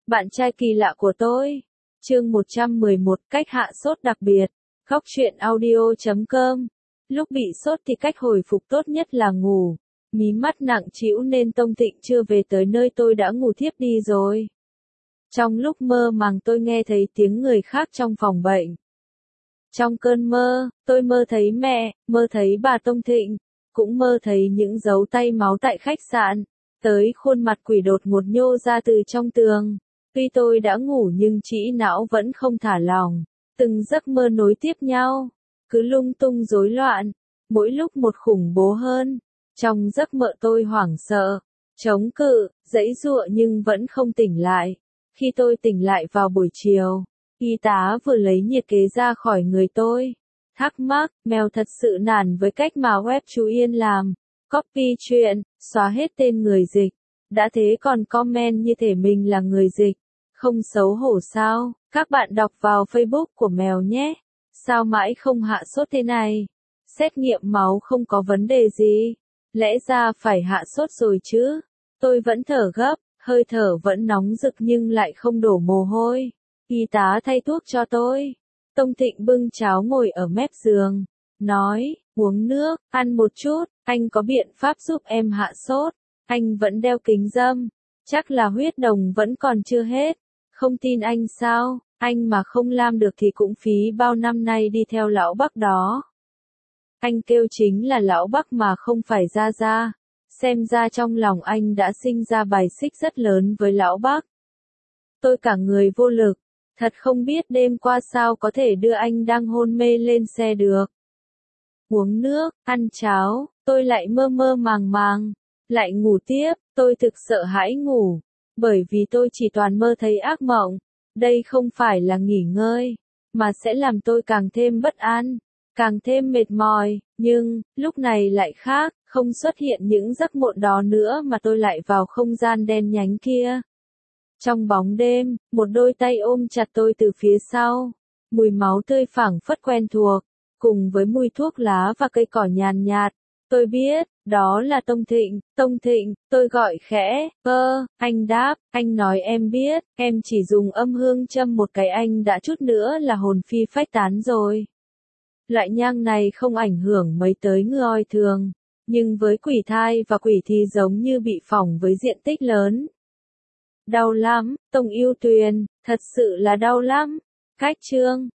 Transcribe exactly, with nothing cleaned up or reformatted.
Bạn trai kỳ lạ của tôi. Chương một trăm mười một, cách hạ sốt đặc biệt. Góc truyện audio chấm com. Lúc bị sốt thì cách hồi phục tốt nhất là ngủ. Mí mắt nặng trĩu nên Tông Thịnh chưa về tới nơi tôi đã ngủ thiếp đi rồi. Trong lúc mơ màng tôi nghe thấy tiếng người khác trong phòng bệnh. Trong cơn mơ, tôi mơ thấy mẹ, mơ thấy bà Tông Thịnh, cũng mơ thấy những dấu tay máu tại khách sạn. Tới khuôn mặt quỷ đột ngột nhô ra từ trong tường. Tuy tôi đã ngủ nhưng trĩ não vẫn không thả lỏng. Từng giấc mơ nối tiếp nhau, cứ lung tung rối loạn, mỗi lúc một khủng bố hơn. Trong giấc mơ tôi hoảng sợ, chống cự, giãy giụa nhưng vẫn không tỉnh lại. Khi tôi tỉnh lại vào buổi chiều, y tá vừa lấy nhiệt kế ra khỏi người tôi. Thắc mắc, mèo thật sự nản với cách mà web chú Yên làm. Copy chuyện, xóa hết tên người dịch. Đã thế còn comment như thể mình là người dịch. Không xấu hổ sao? Các bạn đọc vào Facebook của mèo nhé. Sao mãi không hạ sốt thế này? Xét nghiệm máu không có vấn đề gì. Lẽ ra phải hạ sốt rồi chứ? Tôi vẫn thở gấp, hơi thở vẫn nóng rực nhưng lại không đổ mồ hôi. Y tá thay thuốc cho tôi. Tông Thịnh bưng cháo ngồi ở mép giường. Nói, uống nước, ăn một chút, anh có biện pháp giúp em hạ sốt. Anh vẫn đeo kính râm. Chắc là huyết đồng vẫn còn chưa hết. Không tin anh sao? Anh mà không làm được thì cũng phí bao năm nay đi theo lão Bắc đó. Anh kêu chính là lão Bắc mà không phải Gia Gia. Xem ra trong lòng anh đã sinh ra bài xích rất lớn với lão Bắc. Tôi cả người vô lực. Thật không biết đêm qua sao có thể đưa anh đang hôn mê lên xe được. Uống nước, ăn cháo, tôi lại mơ mơ màng màng. Lại ngủ tiếp, tôi thực sợ hãi ngủ. Bởi vì tôi chỉ toàn mơ thấy ác mộng. Đây không phải là nghỉ ngơi, mà sẽ làm tôi càng thêm bất an, càng thêm mệt mỏi. Nhưng, lúc này lại khác, không xuất hiện những giấc mộng đó nữa mà tôi lại vào không gian đen nhánh kia. Trong bóng đêm, một đôi tay ôm chặt tôi từ phía sau. Mùi máu tươi phảng phất quen thuộc, cùng với mùi thuốc lá và cây cỏ nhàn nhạt. Tôi biết, đó là Tông Thịnh. Tông Thịnh, tôi gọi khẽ. Ơ, anh đáp, anh nói em biết, em chỉ dùng âm hương châm một cái anh đã chút nữa là hồn phi phách tán rồi. Loại nhang này không ảnh hưởng mấy tới người thường, nhưng với quỷ thai và quỷ thì giống như bị phỏng với diện tích lớn. Đau lắm, Tông Yêu Tuyền, thật sự là đau lắm. Cách chương